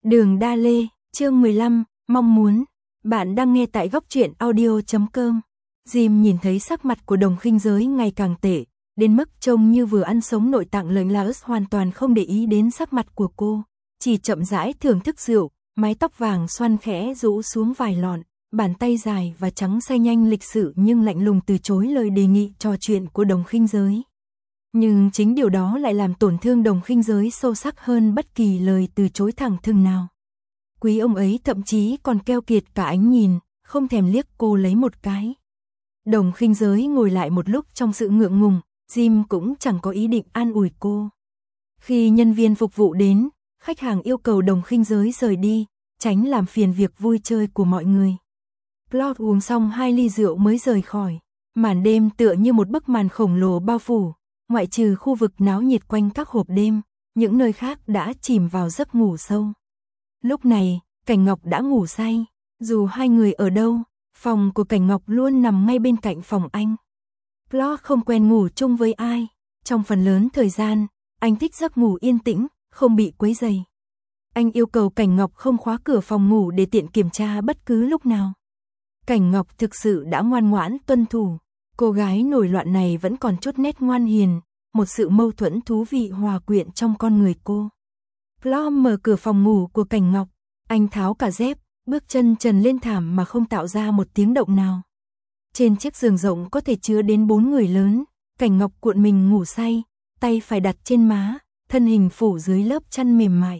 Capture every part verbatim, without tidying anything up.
Đường Đa Lê, chương mười lăm, mong muốn. Bạn đang nghe tại góc truyện audio chấm com. Jim nhìn thấy sắc mặt của Đồng Khinh Giới ngày càng tệ, đến mức trông như vừa ăn sống nội tạng lợn. Laos hoàn toàn không để ý đến sắc mặt của cô, chỉ chậm rãi thưởng thức rượu, mái tóc vàng xoăn khẽ rũ xuống vài lọn, bàn tay dài và trắng say nhanh lịch sự nhưng lạnh lùng từ chối lời đề nghị trò chuyện của Đồng Khinh Giới. Nhưng chính điều đó lại làm tổn thương Đồng Khinh Giới sâu sắc hơn bất kỳ lời từ chối thẳng thừng nào. Quý ông ấy thậm chí còn keo kiệt cả ánh nhìn, không thèm liếc cô lấy một cái. Đồng Khinh Giới ngồi lại một lúc trong sự ngượng ngùng, Jim cũng chẳng có ý định an ủi cô. Khi nhân viên phục vụ đến, khách hàng yêu cầu Đồng Khinh Giới rời đi, tránh làm phiền việc vui chơi của mọi người. Plot uống xong hai ly rượu mới rời khỏi. Màn đêm tựa như một bức màn khổng lồ bao phủ, ngoại trừ khu vực náo nhiệt quanh các hộp đêm, những nơi khác đã chìm vào giấc ngủ sâu. Lúc này, Cảnh Ngọc đã ngủ say, dù hai người ở đâu, phòng của Cảnh Ngọc luôn nằm ngay bên cạnh phòng anh. Plot không quen ngủ chung với ai, trong phần lớn thời gian, anh thích giấc ngủ yên tĩnh, không bị quấy rầy. Anh yêu cầu Cảnh Ngọc không khóa cửa phòng ngủ để tiện kiểm tra bất cứ lúc nào. Cảnh Ngọc thực sự đã ngoan ngoãn tuân thủ. Cô gái nổi loạn này vẫn còn chút nét ngoan hiền, một sự mâu thuẫn thú vị hòa quyện trong con người cô. Plot mở cửa phòng ngủ của Cảnh Ngọc, anh tháo cả dép, bước chân trần lên thảm mà không tạo ra một tiếng động nào. Trên chiếc giường rộng có thể chứa đến bốn người lớn, Cảnh Ngọc cuộn mình ngủ say, tay phải đặt trên má, thân hình phủ dưới lớp chăn mềm mại.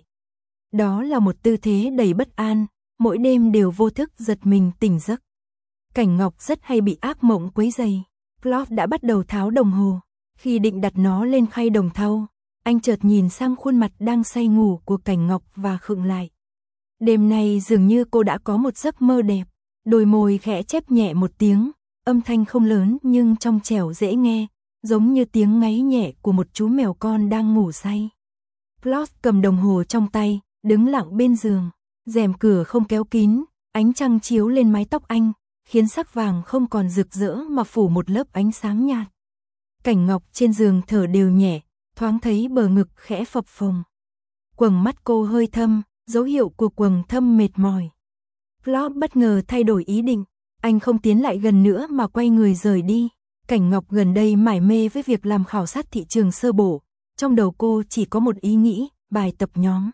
Đó là một tư thế đầy bất an, mỗi đêm đều vô thức giật mình tỉnh giấc. Cảnh Ngọc rất hay bị ác mộng quấy rầy. Plot đã bắt đầu tháo đồng hồ, khi định đặt nó lên khay đồng thau, anh chợt nhìn sang khuôn mặt đang say ngủ của Cảnh Ngọc và khựng lại. Đêm nay dường như cô đã có một giấc mơ đẹp, đôi môi khẽ chép nhẹ một tiếng, âm thanh không lớn nhưng trong trẻo dễ nghe, giống như tiếng ngáy nhẹ của một chú mèo con đang ngủ say. Plot cầm đồng hồ trong tay, đứng lặng bên giường, rèm cửa không kéo kín, ánh trăng chiếu lên mái tóc anh, khiến sắc vàng không còn rực rỡ mà phủ một lớp ánh sáng nhạt. Cảnh Ngọc trên giường thở đều nhẹ, thoáng thấy bờ ngực khẽ phập phồng. Quầng mắt cô hơi thâm, dấu hiệu của quầng thâm mệt mỏi. Plot bất ngờ thay đổi ý định, anh không tiến lại gần nữa mà quay người rời đi. Cảnh Ngọc gần đây mải mê với việc làm khảo sát thị trường sơ bộ, trong đầu cô chỉ có một ý nghĩ, bài tập nhóm.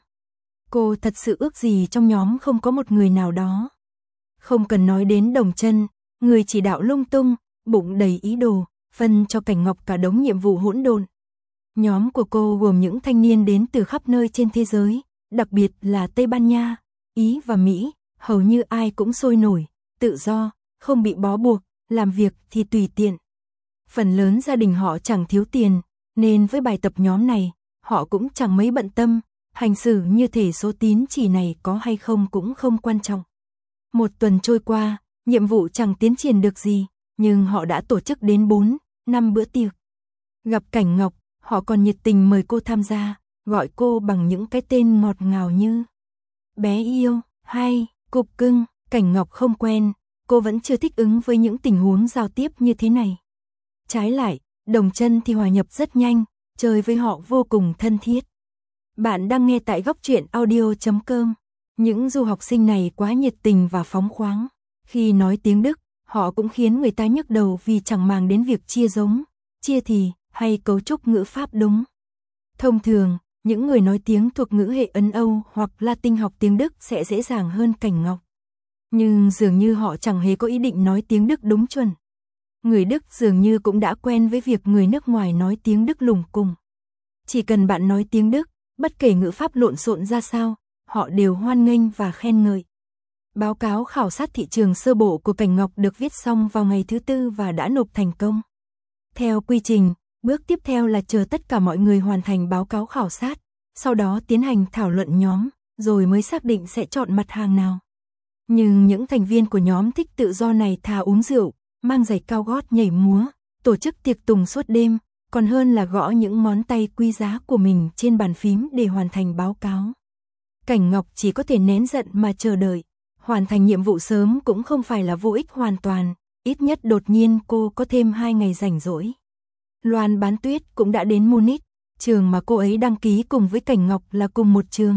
Cô thật sự ước gì trong nhóm không có một người nào đó. Không cần nói đến Đồng Chân, người chỉ đạo lung tung, bụng đầy ý đồ, phân cho Cảnh Ngọc cả đống nhiệm vụ hỗn độn. Nhóm của cô gồm những thanh niên đến từ khắp nơi trên thế giới, đặc biệt là Tây Ban Nha, Ý và Mỹ, hầu như ai cũng sôi nổi, tự do, không bị bó buộc, làm việc thì tùy tiện. Phần lớn gia đình họ chẳng thiếu tiền, nên với bài tập nhóm này, họ cũng chẳng mấy bận tâm, hành xử như thể số tín chỉ này có hay không cũng không quan trọng. Một tuần trôi qua, nhiệm vụ chẳng tiến triển được gì, nhưng họ đã tổ chức đến bốn, năm bữa tiệc. Gặp Cảnh Ngọc, họ còn nhiệt tình mời cô tham gia, gọi cô bằng những cái tên ngọt ngào như bé yêu, hay, cục cưng. Cảnh Ngọc không quen, cô vẫn chưa thích ứng với những tình huống giao tiếp như thế này. Trái lại, Đồng Chân thì hòa nhập rất nhanh, chơi với họ vô cùng thân thiết. Bạn đang nghe tại góc truyện audio chấm com. Những du học sinh này quá nhiệt tình và phóng khoáng. Khi nói tiếng Đức, họ cũng khiến người ta nhức đầu vì chẳng màng đến việc chia giống, chia thì, hay cấu trúc ngữ pháp đúng. Thông thường, những người nói tiếng thuộc ngữ hệ Ấn Âu hoặc Latin học tiếng Đức sẽ dễ dàng hơn Cảnh Ngọc. Nhưng dường như họ chẳng hề có ý định nói tiếng Đức đúng chuẩn. Người Đức dường như cũng đã quen với việc người nước ngoài nói tiếng Đức lủng củng. Chỉ cần bạn nói tiếng Đức, bất kể ngữ pháp lộn xộn ra sao, họ đều hoan nghênh và khen ngợi. Báo cáo khảo sát thị trường sơ bộ của Cảnh Ngọc được viết xong vào ngày thứ tư và đã nộp thành công. Theo quy trình, bước tiếp theo là chờ tất cả mọi người hoàn thành báo cáo khảo sát, sau đó tiến hành thảo luận nhóm, rồi mới xác định sẽ chọn mặt hàng nào. Nhưng những thành viên của nhóm thích tự do này thà uống rượu, mang giày cao gót nhảy múa, tổ chức tiệc tùng suốt đêm, còn hơn là gõ những ngón tay quý giá của mình trên bàn phím để hoàn thành báo cáo. Cảnh Ngọc chỉ có thể nén giận mà chờ đợi. Hoàn thành nhiệm vụ sớm cũng không phải là vô ích hoàn toàn, ít nhất đột nhiên cô có thêm hai ngày rảnh rỗi. Loan Bán Tuyết cũng đã đến Munich, trường mà cô ấy đăng ký cùng với Cảnh Ngọc là cùng một trường,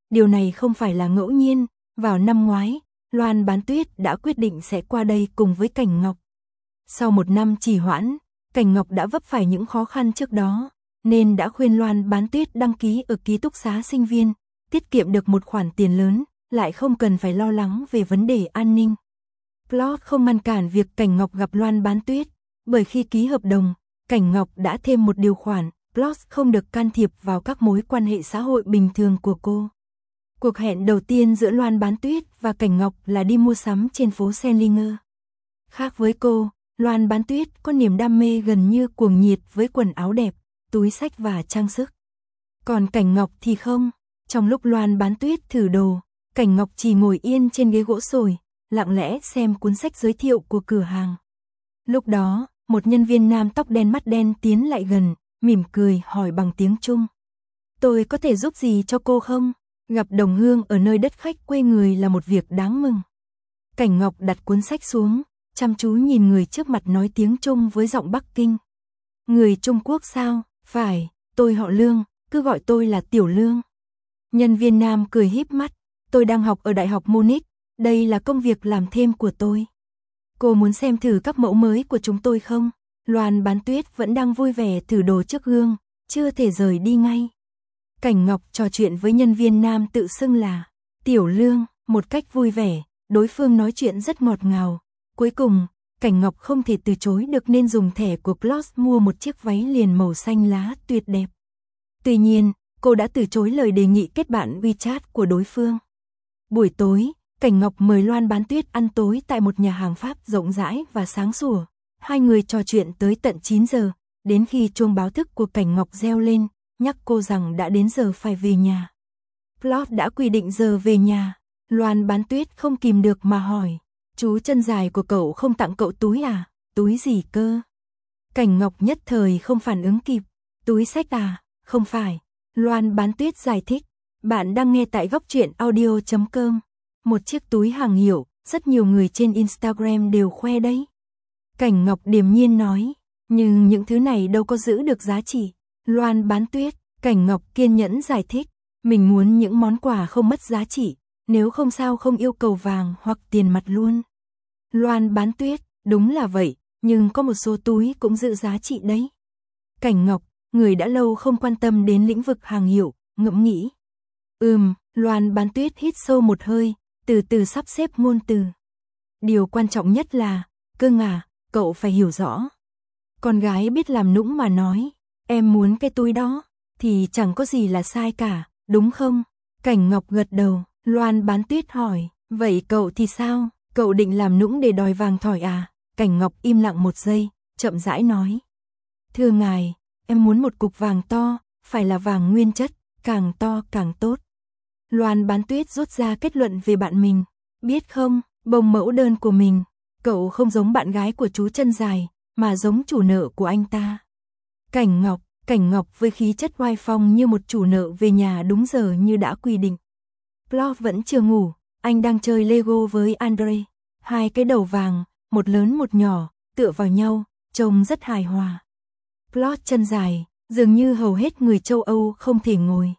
Điều này không phải là ngẫu nhiên, vào năm ngoái, Loan Bán Tuyết đã quyết định sẽ qua đây cùng với Cảnh Ngọc. Sau một năm trì hoãn, Cảnh Ngọc đã vấp phải những khó khăn trước đó, nên đã khuyên Loan Bán Tuyết đăng ký ở ký túc xá sinh viên, tiết kiệm được một khoản tiền lớn, lại không cần phải lo lắng về vấn đề an ninh. Plot không ngăn cản việc Cảnh Ngọc gặp Loan Bán Tuyết, bởi khi ký hợp đồng, Cảnh Ngọc đã thêm một điều khoản, Plot không được can thiệp vào các mối quan hệ xã hội bình thường của cô. Cuộc hẹn đầu tiên giữa Loan Bán Tuyết và Cảnh Ngọc là đi mua sắm trên phố Selinger. Khác với cô, Loan Bán Tuyết có niềm đam mê gần như cuồng nhiệt với quần áo đẹp, túi xách và trang sức. Còn Cảnh Ngọc thì không. Trong lúc Loan Bán Tuyết thử đồ, Cảnh Ngọc chỉ ngồi yên trên ghế gỗ sồi, lặng lẽ xem cuốn sách giới thiệu của cửa hàng. Lúc đó, một nhân viên nam tóc đen mắt đen tiến lại gần, mỉm cười hỏi bằng tiếng Trung. Tôi có thể giúp gì cho cô không? Gặp đồng hương ở nơi đất khách quê người là một việc đáng mừng. Cảnh Ngọc đặt cuốn sách xuống, chăm chú nhìn người trước mặt nói tiếng Trung với giọng Bắc Kinh. Người Trung Quốc sao? Phải, tôi họ Lương, cứ gọi tôi là Tiểu Lương. Nhân viên nam cười híp mắt, tôi đang học ở Đại học Munich, đây là công việc làm thêm của tôi. Cô muốn xem thử các mẫu mới của chúng tôi không? Loan Bán Tuyết vẫn đang vui vẻ thử đồ trước gương, chưa thể rời đi ngay. Cảnh Ngọc trò chuyện với nhân viên nam tự xưng là Tiểu Lương, một cách vui vẻ, đối phương nói chuyện rất ngọt ngào. Cuối cùng, Cảnh Ngọc không thể từ chối được nên dùng thẻ của Plot mua một chiếc váy liền màu xanh lá tuyệt đẹp. Tuy nhiên, cô đã từ chối lời đề nghị kết bạn WeChat của đối phương. Buổi tối, Cảnh Ngọc mời Loan Bán Tuyết ăn tối tại một nhà hàng Pháp rộng rãi và sáng sủa. Hai người trò chuyện tới tận chín giờ, đến khi chuông báo thức của Cảnh Ngọc reo lên, nhắc cô rằng đã đến giờ phải về nhà. Plot đã quy định giờ về nhà, Loan Bán Tuyết không kìm được mà hỏi, chú chân dài của cậu không tặng cậu túi à? Túi gì cơ? Cảnh Ngọc nhất thời không phản ứng kịp, túi xách à? Không phải. Loan Bán Tuyết giải thích, bạn đang nghe tại góc truyện audio chấm com. Một chiếc túi hàng hiệu, rất nhiều người trên Instagram đều khoe đấy. Cảnh Ngọc điềm nhiên nói, nhưng những thứ này đâu có giữ được giá trị. Loan Bán Tuyết, Cảnh Ngọc kiên nhẫn giải thích, mình muốn những món quà không mất giá trị, nếu không sao không yêu cầu vàng hoặc tiền mặt luôn. Loan Bán Tuyết, đúng là vậy, nhưng có một số túi cũng giữ giá trị đấy. Cảnh Ngọc, người đã lâu không quan tâm đến lĩnh vực hàng hiệu, ngẫm nghĩ. Ừm, Loan Bán Tuyết hít sâu một hơi, từ từ sắp xếp ngôn từ. Điều quan trọng nhất là, Cưng à, cậu phải hiểu rõ. Con gái biết làm nũng mà nói, em muốn cái túi đó, thì chẳng có gì là sai cả, đúng không? Cảnh Ngọc gật đầu, Loan Bán Tuyết hỏi, vậy cậu thì sao? Cậu định làm nũng để đòi vàng thỏi à? Cảnh Ngọc im lặng một giây, chậm rãi nói. Thưa ngài, em muốn một cục vàng to, phải là vàng nguyên chất, càng to càng tốt. Loan Bán Tuyết rút ra kết luận về bạn mình. Biết không, bông mẫu đơn của mình, cậu không giống bạn gái của chú chân dài, mà giống chủ nợ của anh ta. Cảnh Ngọc, Cảnh Ngọc với khí chất oai phong như một chủ nợ về nhà đúng giờ như đã quy định. Plot vẫn chưa ngủ, anh đang chơi Lego với Andre. Hai cái đầu vàng, một lớn một nhỏ, tựa vào nhau, trông rất hài hòa. Plot chân dài, dường như hầu hết người châu Âu không thể ngồi.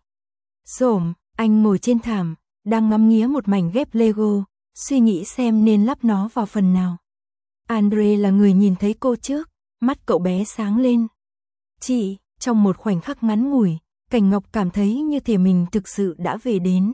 Xổm, anh ngồi trên thảm, đang ngắm nghía một mảnh ghép Lego, suy nghĩ xem nên lắp nó vào phần nào. Andre là người nhìn thấy cô trước, mắt cậu bé sáng lên. Chị, trong một khoảnh khắc ngắn ngủi, Cảnh Ngọc cảm thấy như thể mình thực sự đã về đến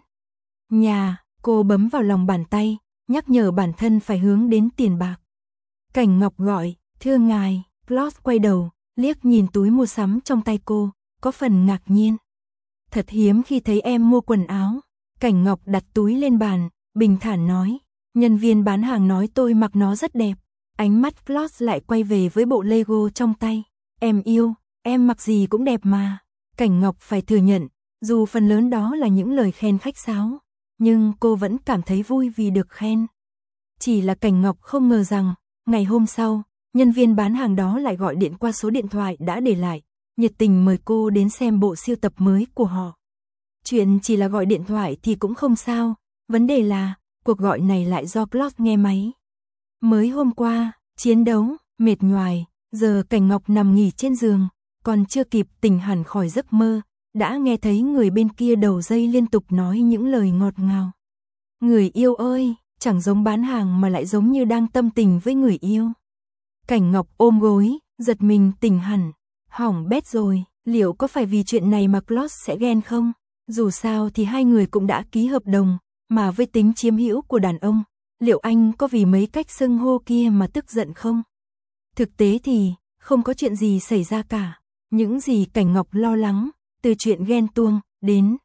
nhà. Cô bấm vào lòng bàn tay, nhắc nhở bản thân phải hướng đến tiền bạc. Cảnh Ngọc gọi, thưa ngài. Plot quay đầu, liếc nhìn túi mua sắm trong tay cô, có phần ngạc nhiên. Thật hiếm khi thấy em mua quần áo. Cảnh Ngọc đặt túi lên bàn, bình thản nói, nhân viên bán hàng nói tôi mặc nó rất đẹp. Ánh mắt Plot lại quay về với bộ Lego trong tay. Em yêu, em mặc gì cũng đẹp mà. Cảnh Ngọc phải thừa nhận, dù phần lớn đó là những lời khen khách sáo, nhưng cô vẫn cảm thấy vui vì được khen. Chỉ là Cảnh Ngọc không ngờ rằng, ngày hôm sau, nhân viên bán hàng đó lại gọi điện qua số điện thoại đã để lại, nhiệt tình mời cô đến xem bộ sưu tập mới của họ. Chuyện chỉ là gọi điện thoại thì cũng không sao, vấn đề là, cuộc gọi này lại do Plot nghe máy. Mới hôm qua, chiến đấu, mệt nhoài, giờ Cảnh Ngọc nằm nghỉ trên giường, còn chưa kịp tỉnh hẳn khỏi giấc mơ, đã nghe thấy người bên kia đầu dây liên tục nói những lời ngọt ngào. Người yêu ơi, chẳng giống bán hàng mà lại giống như đang tâm tình với người yêu. Cảnh Ngọc ôm gối, giật mình tỉnh hẳn. Hỏng bét rồi, liệu có phải vì chuyện này mà Claude sẽ ghen không? Dù sao thì hai người cũng đã ký hợp đồng, mà với tính chiếm hữu của đàn ông, liệu anh có vì mấy cách xưng hô kia mà tức giận không? Thực tế thì, không có chuyện gì xảy ra cả. Những gì Cảnh Ngọc lo lắng, từ chuyện ghen tuông, đến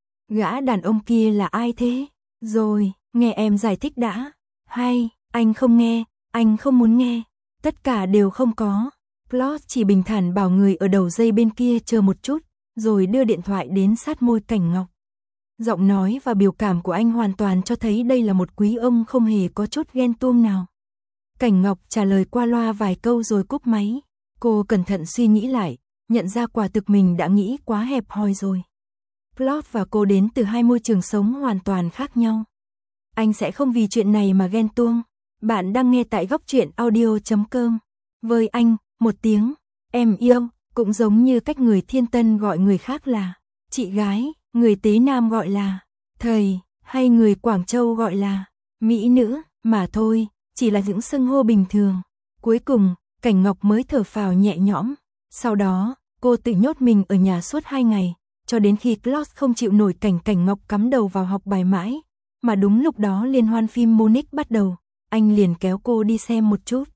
gã đàn ông kia là ai thế? Rồi, nghe em giải thích đã. Hay, anh không nghe, anh không muốn nghe. Tất cả đều không có. Claude chỉ bình thản bảo người ở đầu dây bên kia chờ một chút, rồi đưa điện thoại đến sát môi Cảnh Ngọc. Giọng nói và biểu cảm của anh hoàn toàn cho thấy đây là một quý ông không hề có chút ghen tuông nào. Cảnh Ngọc trả lời qua loa vài câu rồi cúp máy. Cô cẩn thận suy nghĩ lại, nhận ra quả thực mình đã nghĩ quá hẹp hòi rồi. Claude và cô đến từ hai môi trường sống hoàn toàn khác nhau. Anh sẽ không vì chuyện này mà ghen tuông. Bạn đang nghe tại góc truyện audio chấm com. Với anh, một tiếng em yêu cũng giống như cách người Thiên Tân gọi người khác là chị gái, người Tế Nam gọi là thầy, hay người Quảng Châu gọi là mỹ nữ, mà thôi, chỉ là những xưng hô bình thường. Cuối cùng, Cảnh Ngọc mới thở phào nhẹ nhõm. Sau đó, cô tự nhốt mình ở nhà suốt hai ngày, cho đến khi Claude không chịu nổi cảnh Cảnh Ngọc cắm đầu vào học bài mãi, mà đúng lúc đó liên hoan phim Munich bắt đầu, anh liền kéo cô đi xem một chút.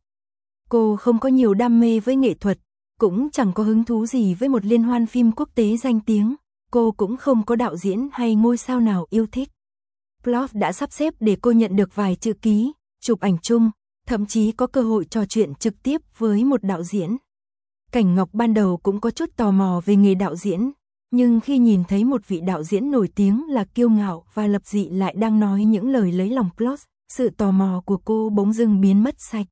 Cô không có nhiều đam mê với nghệ thuật, cũng chẳng có hứng thú gì với một liên hoan phim quốc tế danh tiếng, cô cũng không có đạo diễn hay ngôi sao nào yêu thích. Claude đã sắp xếp để cô nhận được vài chữ ký, chụp ảnh chung, thậm chí có cơ hội trò chuyện trực tiếp với một đạo diễn. Cảnh Ngọc ban đầu cũng có chút tò mò về nghề đạo diễn, nhưng khi nhìn thấy một vị đạo diễn nổi tiếng là kiêu ngạo và lập dị lại đang nói những lời lấy lòng Claude, sự tò mò của cô bỗng dưng biến mất sạch.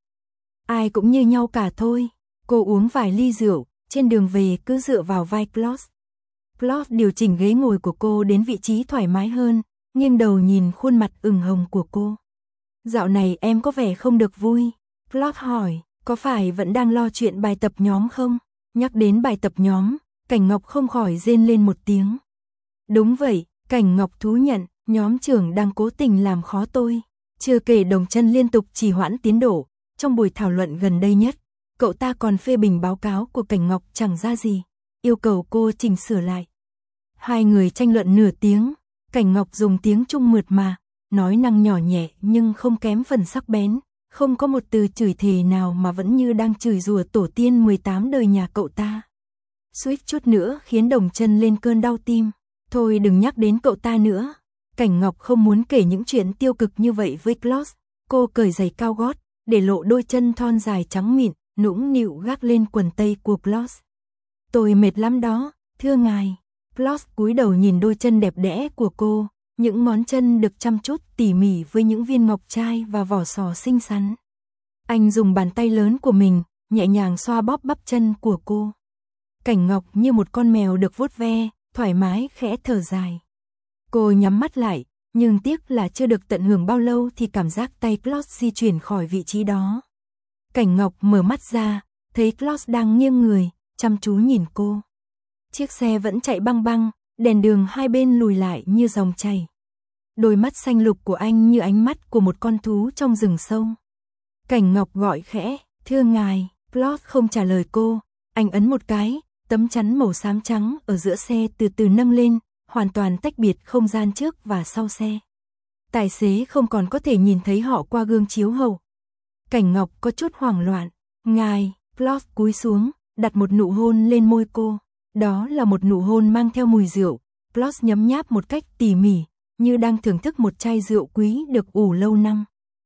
Ai cũng như nhau cả thôi. Cô uống vài ly rượu, trên đường về cứ dựa vào vai Claude. Claude điều chỉnh ghế ngồi của cô đến vị trí thoải mái hơn, nghiêng đầu nhìn khuôn mặt ửng hồng của cô. Dạo này em có vẻ không được vui. Claude hỏi, có phải vẫn đang lo chuyện bài tập nhóm không? Nhắc đến bài tập nhóm, Cảnh Ngọc không khỏi rên lên một tiếng. Đúng vậy, Cảnh Ngọc thú nhận, nhóm trưởng đang cố tình làm khó tôi. Chưa kể Đồng Chân liên tục trì hoãn tiến độ, trong buổi thảo luận gần đây nhất, cậu ta còn phê bình báo cáo của Cảnh Ngọc chẳng ra gì, yêu cầu cô chỉnh sửa lại. Hai người tranh luận nửa tiếng, Cảnh Ngọc dùng tiếng Trung mượt mà, nói năng nhỏ nhẹ nhưng không kém phần sắc bén, không có một từ chửi thề nào mà vẫn như đang chửi rủa tổ tiên mười tám đời nhà cậu ta. Suýt chút nữa khiến Đồng Chân lên cơn đau tim. Thôi đừng nhắc đến cậu ta nữa. Cảnh Ngọc không muốn kể những chuyện tiêu cực như vậy với Claude. Cô cởi giày cao gót, để lộ đôi chân thon dài trắng mịn, nũng nịu gác lên quần tây của Claude. Tôi mệt lắm đó, thưa ngài. Claude cúi đầu nhìn đôi chân đẹp đẽ của cô, những ngón chân được chăm chút tỉ mỉ với những viên ngọc trai và vỏ sò xinh xắn. Anh dùng bàn tay lớn của mình, nhẹ nhàng xoa bóp bắp chân của cô. Cảnh Ngọc như một con mèo được vuốt ve, thoải mái khẽ thở dài. Cô nhắm mắt lại, nhưng tiếc là chưa được tận hưởng bao lâu thì cảm giác tay Claude di chuyển khỏi vị trí đó. Cảnh Ngọc mở mắt ra, thấy Claude đang nghiêng người, chăm chú nhìn cô. Chiếc xe vẫn chạy băng băng, đèn đường hai bên lùi lại như dòng chảy. Đôi mắt xanh lục của anh như ánh mắt của một con thú trong rừng sâu. Cảnh Ngọc gọi khẽ, thưa ngài. Claude không trả lời cô, anh ấn một cái, tấm chắn màu xám trắng ở giữa xe từ từ nâng lên, hoàn toàn tách biệt không gian trước và sau xe. Tài xế không còn có thể nhìn thấy họ qua gương chiếu hậu. Cảnh Ngọc có chút hoảng loạn. Ngài, Claude cúi xuống, đặt một nụ hôn lên môi cô. Đó là một nụ hôn mang theo mùi rượu. Claude nhấm nháp một cách tỉ mỉ, như đang thưởng thức một chai rượu quý được ủ lâu năm.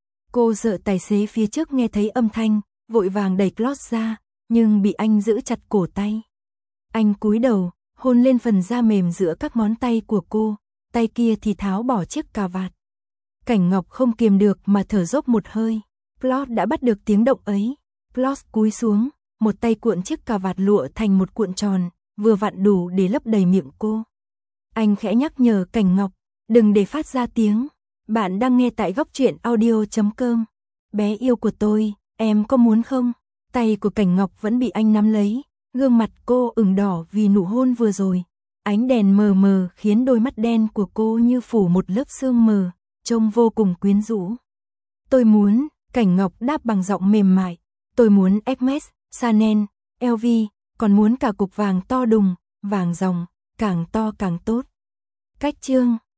Cô sợ tài xế phía trước nghe thấy âm thanh, vội vàng đẩy Claude ra, nhưng bị anh giữ chặt cổ tay. Anh cúi đầu, hôn lên phần da mềm giữa các ngón tay của cô, tay kia thì tháo bỏ chiếc cà vạt. Cảnh Ngọc không kiềm được mà thở dốc một hơi. Claude đã bắt được tiếng động ấy. Claude cúi xuống, một tay cuộn chiếc cà vạt lụa thành một cuộn tròn, vừa vặn đủ để lấp đầy miệng cô. Anh khẽ nhắc nhở Cảnh Ngọc, đừng để phát ra tiếng. Bạn đang nghe tại góc truyện audio chấm com. Bé yêu của tôi, em có muốn không? Tay của Cảnh Ngọc vẫn bị anh nắm lấy, gương mặt cô ửng đỏ vì nụ hôn vừa rồi. Ánh đèn mờ mờ khiến đôi mắt đen của cô như phủ một lớp sương mờ, trông vô cùng quyến rũ. Tôi muốn, Cảnh Ngọc đáp bằng giọng mềm mại, tôi muốn Hermes, Chanel, lờ vê, còn muốn cả cục vàng to đùng, vàng ròng, càng to càng tốt. Cách chương